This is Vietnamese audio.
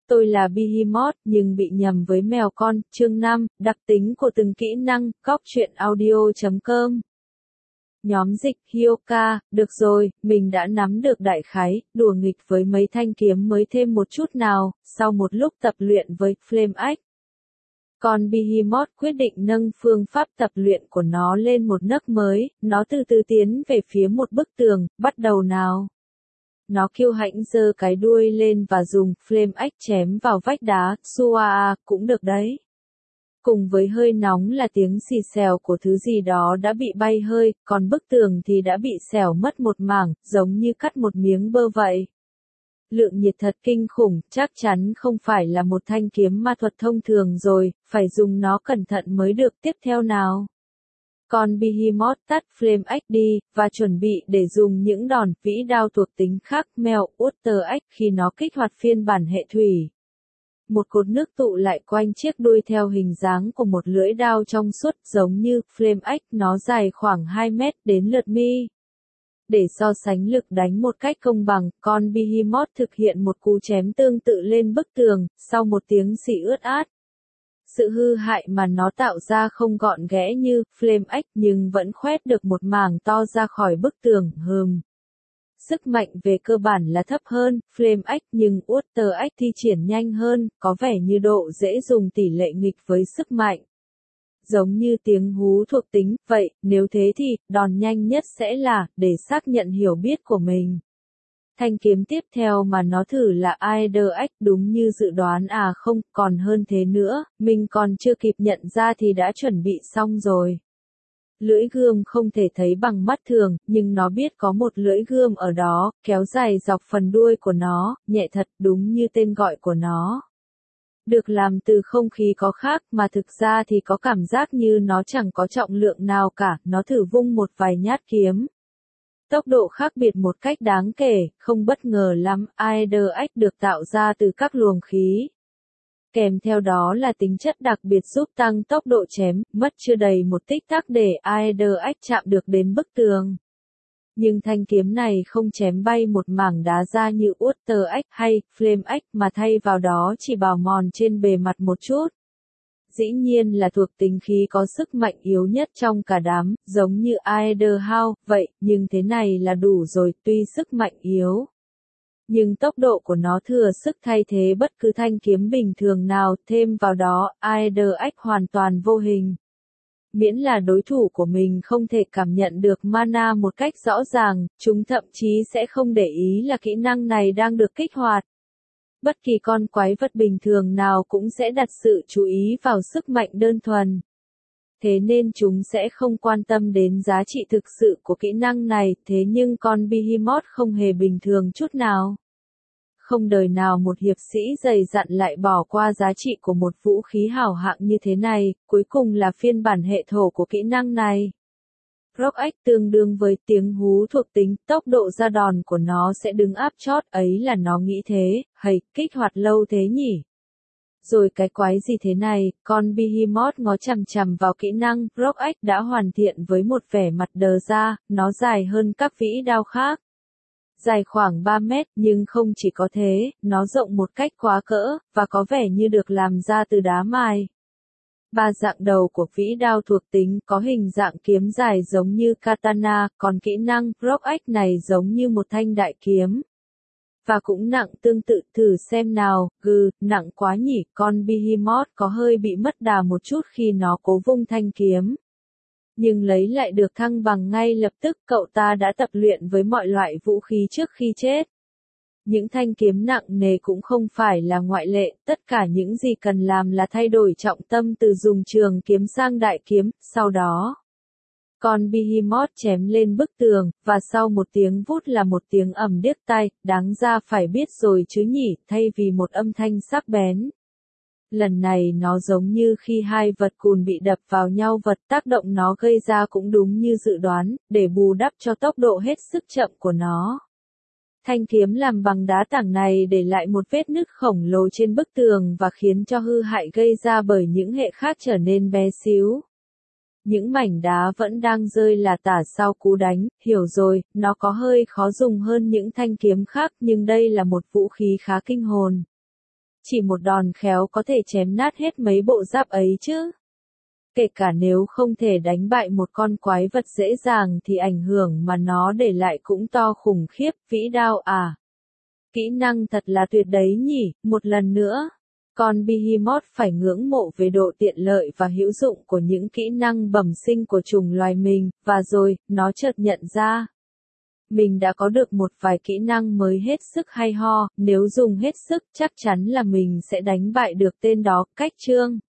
Tôi là Behemoth nhưng bị nhầm với mèo con. Chương 5, đặc tính của từng kỹ năng, góc truyện audio.com. Nhóm dịch Hyoka, được rồi, mình đã nắm được đại khái, đùa nghịch với mấy thanh kiếm mới thêm một chút nào, sau một lúc tập luyện với Flame Axe. Còn Behemoth quyết định nâng phương pháp tập luyện của nó lên một nấc mới, nó từ từ tiến về phía một bức tường, bắt đầu nào. Nó kiêu hãnh giơ cái đuôi lên và dùng Flame Axe chém vào vách đá, Suaa, cũng được đấy. Cùng với hơi nóng là tiếng xì xèo của thứ gì đó đã bị bay hơi, còn bức tường thì đã bị xẻo mất một mảng, giống như cắt một miếng bơ vậy. Lượng nhiệt thật kinh khủng, chắc chắn không phải là một thanh kiếm ma thuật thông thường rồi, phải dùng nó cẩn thận mới được. Tiếp theo nào. Còn Behemoth tắt Flame Axe đi, và chuẩn bị để dùng những đòn vĩ đao thuộc tính khác Mèo Water Axe khi nó kích hoạt phiên bản hệ thủy. Một cột nước tụ lại quanh chiếc đuôi theo hình dáng của một lưỡi đao trong suốt giống như Flame Axe, nó dài khoảng 2 mét đến lượt mi. Để so sánh lực đánh một cách công bằng, con Behemoth thực hiện một cú chém tương tự lên bức tường, sau một tiếng xì ướt át. Sự hư hại mà nó tạo ra không gọn ghẽ như Flame Axe nhưng vẫn khoét được một mảng to ra khỏi bức tường. Sức mạnh về cơ bản là thấp hơn Flame Axe nhưng Water Axe thi triển nhanh hơn, có vẻ như độ dễ dùng tỷ lệ nghịch với sức mạnh. Giống như tiếng hú thuộc tính, vậy, nếu thế thì, đòn nhanh nhất sẽ là, để xác nhận hiểu biết của mình. Thanh kiếm tiếp theo mà nó thử là Aether Axe, đúng như dự đoán không, còn hơn thế nữa, mình còn chưa kịp nhận ra thì đã chuẩn bị xong rồi. Lưỡi gươm không thể thấy bằng mắt thường, nhưng nó biết có một lưỡi gươm ở đó, kéo dài dọc phần đuôi của nó, nhẹ thật, đúng như tên gọi của nó. Được làm từ không khí có khác mà thực ra thì có cảm giác như nó chẳng có trọng lượng nào cả, nó thử vung một vài nhát kiếm. Tốc độ khác biệt một cách đáng kể, không bất ngờ lắm, Aether Axe được tạo ra từ các luồng khí. Kèm theo đó là tính chất đặc biệt giúp tăng tốc độ chém, mất chưa đầy một tích tắc để Aether Axe chạm được đến bức tường. Nhưng thanh kiếm này không chém bay một mảng đá ra như Water Axe hay Flame Axe mà thay vào đó chỉ bào mòn trên bề mặt một chút. Dĩ nhiên là thuộc tính khí có sức mạnh yếu nhất trong cả đám, giống như Aether Hound, vậy, nhưng thế này là đủ rồi, tuy sức mạnh yếu. Nhưng tốc độ của nó thừa sức thay thế bất cứ thanh kiếm bình thường nào, thêm vào đó, Aether Axe hoàn toàn vô hình. Miễn là đối thủ của mình không thể cảm nhận được mana một cách rõ ràng, chúng thậm chí sẽ không để ý là kỹ năng này đang được kích hoạt. Bất kỳ con quái vật bình thường nào cũng sẽ đặt sự chú ý vào sức mạnh đơn thuần. Thế nên chúng sẽ không quan tâm đến giá trị thực sự của kỹ năng này, thế nhưng con Behemoth không hề bình thường chút nào. Không đời nào một hiệp sĩ dày dặn lại bỏ qua giá trị của một vũ khí hảo hạng như thế này, cuối cùng là phiên bản hệ thổ của kỹ năng này. Rock Axe tương đương với tiếng hú thuộc tính, tốc độ ra đòn của nó sẽ đứng áp chót, ấy là nó nghĩ thế, kích hoạt lâu thế nhỉ? Rồi cái quái gì thế này, con Behemoth ngó chằm chằm vào kỹ năng, Rock Axe đã hoàn thiện với một vẻ mặt đờ ra, nó dài hơn các vĩ đao khác. Dài khoảng 3 mét, nhưng không chỉ có thế, nó rộng một cách quá cỡ, và có vẻ như được làm ra từ đá mài. Ba dạng đầu của vĩ đao thuộc tính có hình dạng kiếm dài giống như katana, còn kỹ năng Rock Axe này giống như một thanh đại kiếm. Và cũng nặng tương tự, thử xem nào, nặng quá nhỉ, con Behemoth có hơi bị mất đà một chút khi nó cố vung thanh kiếm. Nhưng lấy lại được thăng bằng ngay lập tức, cậu ta đã tập luyện với mọi loại vũ khí trước khi chết. Những thanh kiếm nặng nề cũng không phải là ngoại lệ, tất cả những gì cần làm là thay đổi trọng tâm từ dùng trường kiếm sang đại kiếm, sau đó. Con Behemoth chém lên bức tường, và sau một tiếng vút là một tiếng ầm điếc tai, đáng ra phải biết rồi chứ nhỉ, thay vì một âm thanh sắc bén. Lần này nó giống như khi hai vật cùn bị đập vào nhau, vật tác động nó gây ra cũng đúng như dự đoán, để bù đắp cho tốc độ hết sức chậm của nó. Thanh kiếm làm bằng đá tảng này để lại một vết nứt khổng lồ trên bức tường và khiến cho hư hại gây ra bởi những hệ khác trở nên bé xíu. Những mảnh đá vẫn đang rơi là tả sau cú đánh, hiểu rồi, nó có hơi khó dùng hơn những thanh kiếm khác nhưng đây là một vũ khí khá kinh hồn. chỉ một đòn khéo có thể chém nát hết mấy bộ giáp ấy chứ. Kể cả nếu không thể đánh bại một con quái vật dễ dàng thì ảnh hưởng mà nó để lại cũng to khủng khiếp, vĩ đao à. Kỹ năng thật là tuyệt đấy nhỉ, một lần nữa. Con Behemoth phải ngưỡng mộ về độ tiện lợi và hữu dụng của những kỹ năng bẩm sinh của chủng loài mình, và rồi, nó chợt nhận ra. Mình đã có được một vài kỹ năng mới hết sức hay ho, nếu dùng hết sức chắc chắn là mình sẽ đánh bại được tên đó, cách chương.